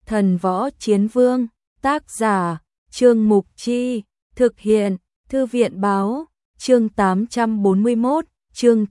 Thần võ chiến vương, tác giả, Trương Mục Chi, thực hiện, Thư viện báo, chương 841, chương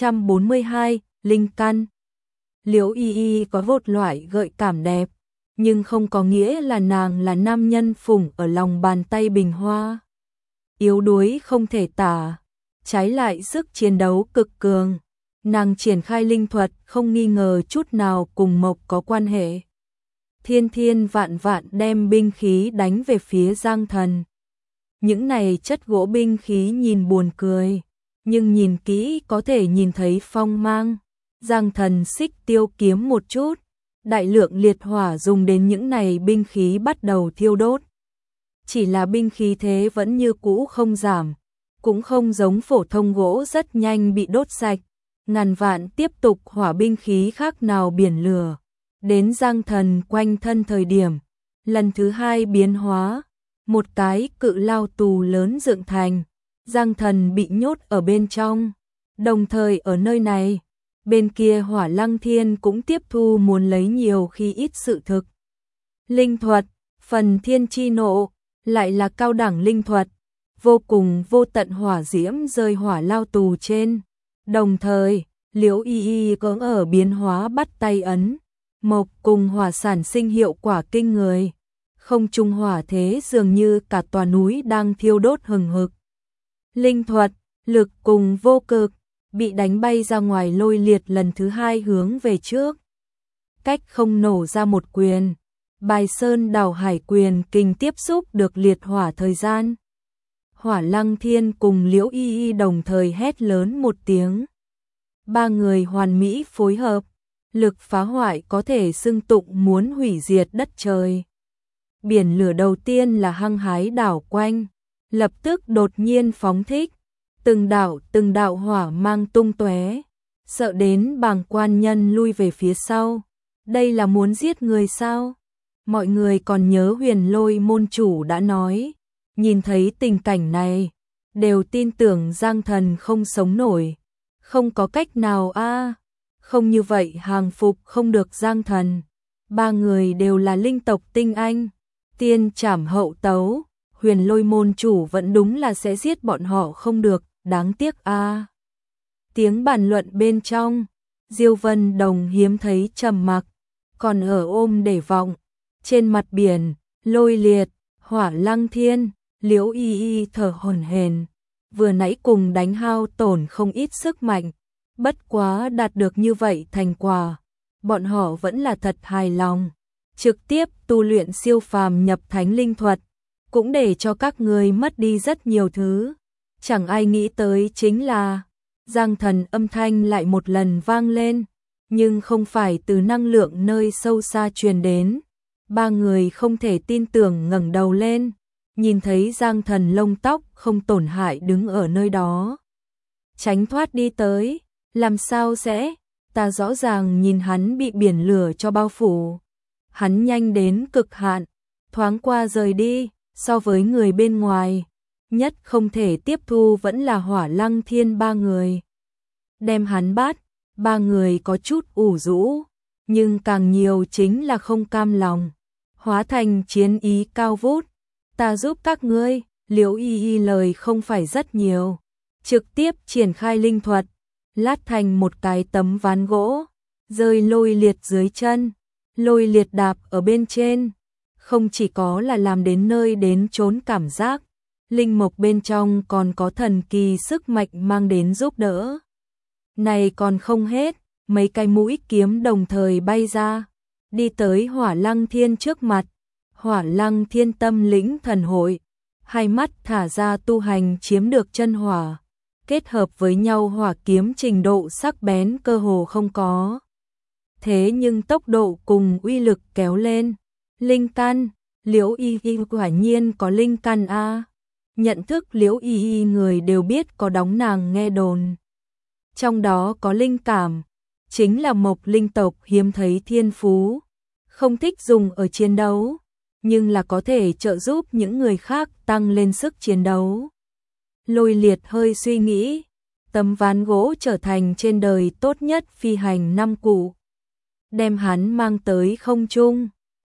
842, Linh Căn. Liễu Y Y có một loại gợi cảm đẹp, nhưng không có nghĩa là nàng là nam nhân phủng ở lòng bàn tay bình hoa. Yếu đuối không thể tả, trái lại sức chiến đấu cực cường. Nàng triển khai linh thuật không nghi ngờ chút nào cùng Mộc có quan hệ. Thiên thiên vạn vạn đem binh khí đánh về phía Giang Thần. Những này chất gỗ binh khí nhìn buồn cười, nhưng nhìn kỹ có thể nhìn thấy phong mang. Giang Thần xích tiêu kiếm một chút, đại lượng liệt hỏa dùng đến những này binh khí bắt đầu thiêu đốt. Chỉ là binh khí thế vẫn như cũ không giảm, cũng không giống phổ thông gỗ rất nhanh bị đốt sạch. Ngàn vạn tiếp tục hỏa binh khí khác nào biển lửa. Đến Giang Thần quanh thân thời điểm, lần thứ hai biến hóa, một cái cự lao tù lớn dựng thành. Giang Thần bị nhốt ở bên trong, đồng thời ở nơi này, bên kia Hỏa Lăng Thiên cũng tiếp thu muốn lấy nhiều khi ít sự thực. Linh thuật, phần thiên chi nộ, lại là cao đẳng linh thuật, vô cùng vô tận hỏa diễm rơi hỏa lao tù trên. Đồng thời, Liễu Y Y cũng ở biến hóa bắt tay ấn, Mộc cùng hỏa sản sinh hiệu quả kinh người. Không trung hỏa thế dường như cả tòa núi đang thiêu đốt hừng hực. Linh thuật, lực cùng vô cực, bị đánh bay ra ngoài lôi liệt lần thứ hai hướng về trước. Cách không nổ ra một quyền, Bài Sơn Đảo Hải quyền kinh tiếp xúc được liệt hỏa thời gian. Hỏa Lăng Thiên cùng Liễu Y Y đồng thời hét lớn một tiếng. Ba người hoàn mỹ phối hợp, lực phá hoại có thể xưng tụng muốn hủy diệt đất trời. Biển lửa đầu tiên là hăng hái đảo quanh, lập tức đột nhiên phóng thích, từng đạo hỏa mang tung tóe, sợ đến bàng quan nhân lui về phía sau. Đây là muốn giết người sao? Mọi người còn nhớ Huyền Lôi môn chủ đã nói, nhìn thấy tình cảnh này, đều tin tưởng Giang Thần không sống nổi. Không có cách nào a, không như vậy hàng phục không được Giang Thần. Ba người đều là linh tộc tinh anh, tiên trảm hậu tấu, Huyền Lôi môn chủ vẫn đúng là sẽ giết bọn họ không được, đáng tiếc a. Tiếng bàn luận bên trong, Diêu Vân Đồng hiếm thấy trầm mặc, còn ở ôm để vọng. Trên mặt biển, lôi liệt, Hỏa Lăng Thiên, Liễu Y Y thở hổn hển, vừa nãy cùng đánh hao tổn không ít sức mạnh, bất quá đạt được như vậy thành quả, bọn họ vẫn là thật hài lòng. Trực tiếp tu luyện siêu phàm nhập thánh linh thuật, cũng để cho các người mất đi rất nhiều thứ. Chẳng ai nghĩ tới chính là, Giang Thần âm thanh lại một lần vang lên, nhưng không phải từ năng lượng nơi sâu xa truyền đến. Ba người không thể tin tưởng ngẩng đầu lên, nhìn thấy Giang Thần lông tóc không tổn hại đứng ở nơi đó. Tránh thoát đi tới, làm sao sẽ, ta rõ ràng nhìn hắn bị biển lửa cho bao phủ. Hắn nhanh đến cực hạn, thoáng qua rời đi, so với người bên ngoài, nhất không thể tiếp thu vẫn là Hỏa Lăng Thiên ba người. Đem hắn bắt, ba người có chút ủ rũ, nhưng càng nhiều chính là không cam lòng. Hóa thành chiến ý cao vút, ta giúp các ngươi. Liễu Y Y lời không phải rất nhiều, trực tiếp triển khai linh thuật, lát thành một cái tấm ván gỗ, rơi lôi liệt dưới chân, lôi liệt đạp ở bên trên, không chỉ có là làm đến nơi đến chốn cảm giác, linh mộc bên trong còn có thần kỳ sức mạnh mang đến giúp đỡ. Này còn không hết, mấy cái mũi kiếm đồng thời bay ra, đi tới Hỏa Lăng Thiên trước mặt. Hỏa Lăng Thiên tâm lĩnh thần hội, hai mắt thả ra tu hành chiếm được chân hỏa, kết hợp với nhau hỏa kiếm trình độ sắc bén cơ hồ không có. Thế nhưng tốc độ cùng uy lực kéo lên. Linh căn, Liễu Y Y quả nhiên có linh căn a. Nhận thức Liễu Y Y người đều biết có đóng nàng nghe đồn. Trong đó có linh cảm, chính là Mộc linh tộc hiếm thấy thiên phú, không thích dùng ở chiến đấu, nhưng là có thể trợ giúp những người khác tăng lên sức chiến đấu. Lôi liệt hơi suy nghĩ, tấm ván gỗ trở thành trên đời tốt nhất phi hành năm cụ. Đem hắn mang tới không trung,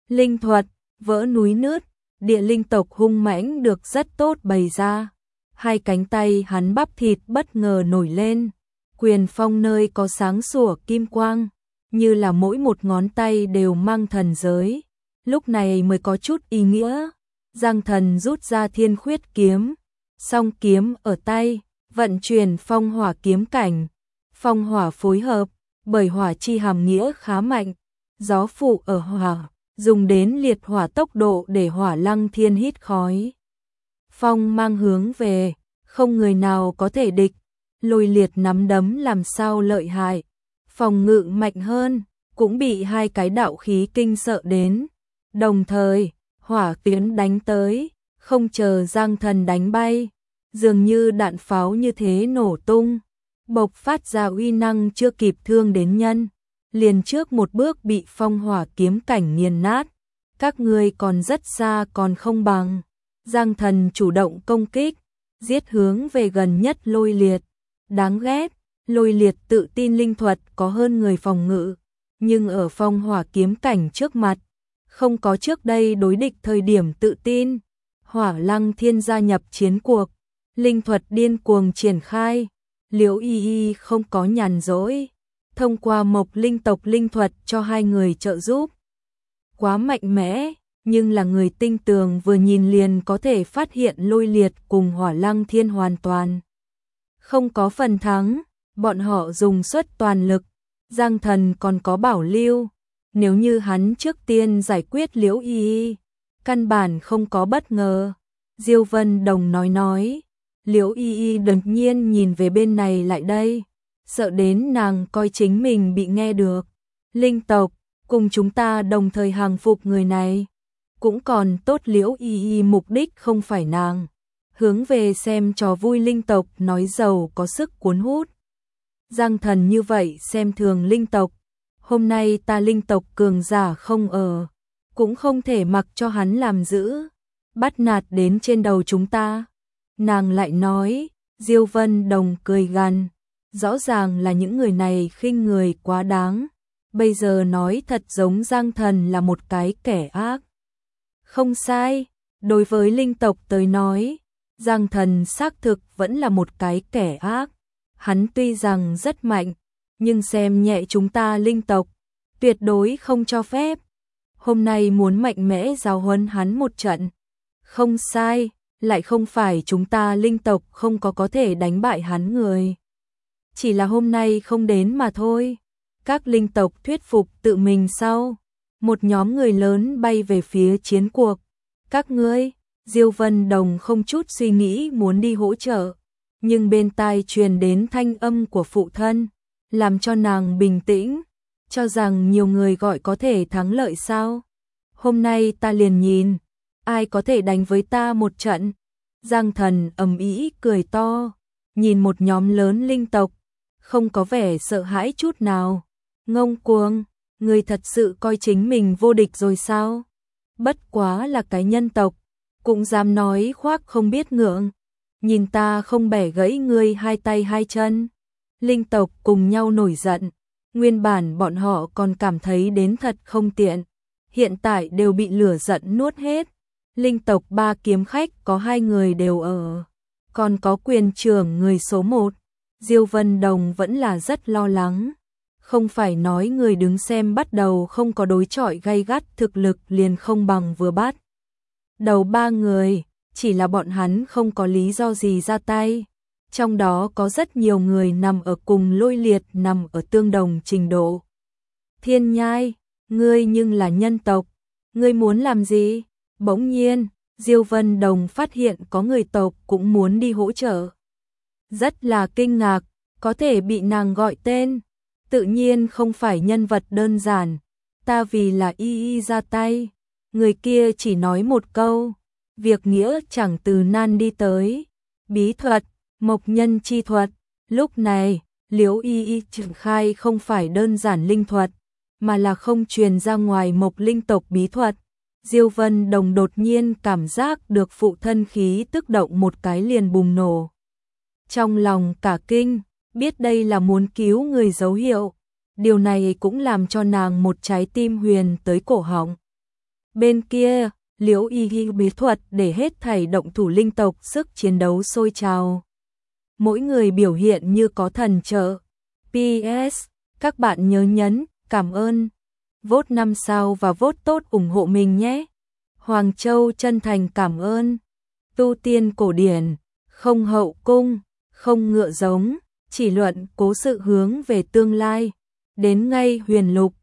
Linh thuật, vỡ núi nứt, địa linh tộc hung mãnh được rất tốt bày ra. Hai cánh tay hắn bắp thịt bất ngờ nổi lên, quyền phong nơi có sáng sủa kim quang, như là mỗi một ngón tay đều mang thần giới. Lúc này mới có chút ý nghĩa. Giang Thần rút ra Thiên Khuyết kiếm, song kiếm ở tay, vận chuyển phong hỏa kiếm cảnh. Phong hỏa phối hợp, bởi hỏa chi hàm nghĩa khá mạnh, gió phụ ở hỏa, dùng đến liệt hỏa tốc độ để Hỏa Lăng Thiên hít khói. Phong mang hướng về, không người nào có thể địch. Lôi Liệt nắm đấm làm sao lợi hại, phòng ngự mạnh hơn, cũng bị hai cái đạo khí kinh sợ đến. Đồng thời, hỏa tuyến đánh tới, không chờ Giang Thần đánh bay, dường như đạn pháo như thế nổ tung, bộc phát ra uy năng chưa kịp thương đến nhân, liền trước một bước bị phong hỏa kiếm cảnh nghiền nát. Các ngươi còn rất xa còn không bằng. Giang Thần chủ động công kích, giết hướng về gần nhất Lôi Liệt. Đáng ghét, Lôi Liệt tự tin linh thuật có hơn người phòng ngự, nhưng ở phong hỏa kiếm cảnh trước mặt, không có trước đây đối địch thời điểm tự tin. Hỏa Lăng Thiên gia nhập chiến cuộc, linh thuật điên cuồng triển khai. Liễu Y Y không có nhàn rỗi, thông qua Mộc linh tộc linh thuật cho hai người trợ giúp. Quá mạnh mẽ, nhưng là người tinh tường vừa nhìn liền có thể phát hiện Lôi Liệt cùng Hỏa Lăng Thiên hoàn toàn không có phần thắng, bọn họ dùng suất toàn lực. Giang Thần còn có bảo lưu, nếu như hắn trước tiên giải quyết Liễu Y Y, căn bản không có bất ngờ. Diêu Vân Đồng nói, Liễu Y Y đột nhiên nhìn về bên này lại đây, sợ đến nàng coi chính mình bị nghe được. Linh tộc, cùng chúng ta đồng thời hàng phục người này, cũng còn tốt. Liễu Y Y mục đích không phải nàng, hướng về xem trò vui linh tộc nói giàu có sức cuốn hút. Giang Thần như vậy xem thường linh tộc, hôm nay ta linh tộc cường giả không ở, cũng không thể mặc cho hắn làm dữ, bắt nạt đến trên đầu chúng ta. Nàng lại nói, Diêu Vân Đồng cười gằn, rõ ràng là những người này khinh người quá đáng, bây giờ nói thật giống Giang Thần là một cái kẻ ác. Không sai, đối với linh tộc tới nói, Giang Thần xác thực vẫn là một cái kẻ ác. Hắn tuy rằng rất mạnh, nhưng xem nhẹ chúng ta linh tộc, tuyệt đối không cho phép. Hôm nay muốn mạnh mẽ giáo huấn hắn một trận. Không sai, lại không phải chúng ta linh tộc không có thể đánh bại hắn người. Chỉ là hôm nay không đến mà thôi. Các linh tộc thuyết phục tự mình sau. Một nhóm người lớn bay về phía chiến cuộc. Các ngươi, Diêu Vân Đồng không chút suy nghĩ muốn đi hỗ trợ. Nhưng bên tai truyền đến thanh âm của phụ thân, làm cho nàng bình tĩnh, cho rằng nhiều người gọi có thể thắng lợi sao. Hôm nay ta liền nhìn, ai có thể đánh với ta một trận. Giang Thần ầm ĩ cười to, nhìn một nhóm lớn linh tộc, không có vẻ sợ hãi chút nào. Ngông cuồng, người thật sự coi chính mình vô địch rồi sao? Bất quá là cái nhân tộc, cũng dám nói khoác không biết ngượng. Nhìn ta không bẻ gãy ngươi hai tay hai chân. Linh tộc cùng nhau nổi giận, nguyên bản bọn họ còn cảm thấy đến thật không tiện, hiện tại đều bị lửa giận nuốt hết. Linh tộc ba kiếm khách có hai người đều ở, còn có quyền trưởng người số 1. Diêu Vân Đồng vẫn là rất lo lắng, không phải nói người đứng xem bắt đầu không có đối chọi gay gắt thực lực liền không bằng vừa bắt đầu ba người. Chỉ là bọn hắn không có lý do gì ra tay, trong đó có rất nhiều người nằm ở cùng Lôi Liệt nằm ở tương đồng trình độ. Thiên Nhai, ngươi nhưng là nhân tộc, ngươi muốn làm gì? Bỗng nhiên, Diêu Vân Đồng phát hiện có người tộc cũng muốn đi hỗ trợ. Rất là kinh ngạc, có thể bị nàng gọi tên, tự nhiên không phải nhân vật đơn giản. Ta vì là Y Y ra tay, người kia chỉ nói một câu. Việc nghĩa chẳng từ nan đi tới. Bí thuật, Mộc nhân chi thuật. Lúc này, Liễu Y Y triển khai không phải đơn giản linh thuật, mà là không truyền ra ngoài Mộc linh tộc bí thuật. Diêu Vân Đồng đột nhiên cảm giác được phụ thân khí tức động một cái liền bùng nổ. Trong lòng cả kinh, biết đây là muốn cứu người dấu hiệu. Điều này cũng làm cho nàng một trái tim huyền tới cổ họng. Bên kia, Liễu Y Y bí thuật để hết thảy động thủ linh tộc sức chiến đấu sôi trào. Mỗi người biểu hiện như có thần trợ. PS, các bạn nhớ nhấn cảm ơn, vote 5 sao và vote tốt ủng hộ mình nhé. Hoàng Châu chân thành cảm ơn. Tu tiên cổ điển, không hậu cung, không ngựa giống, chỉ luận cố sự hướng về tương lai. Đến ngay huyền lục,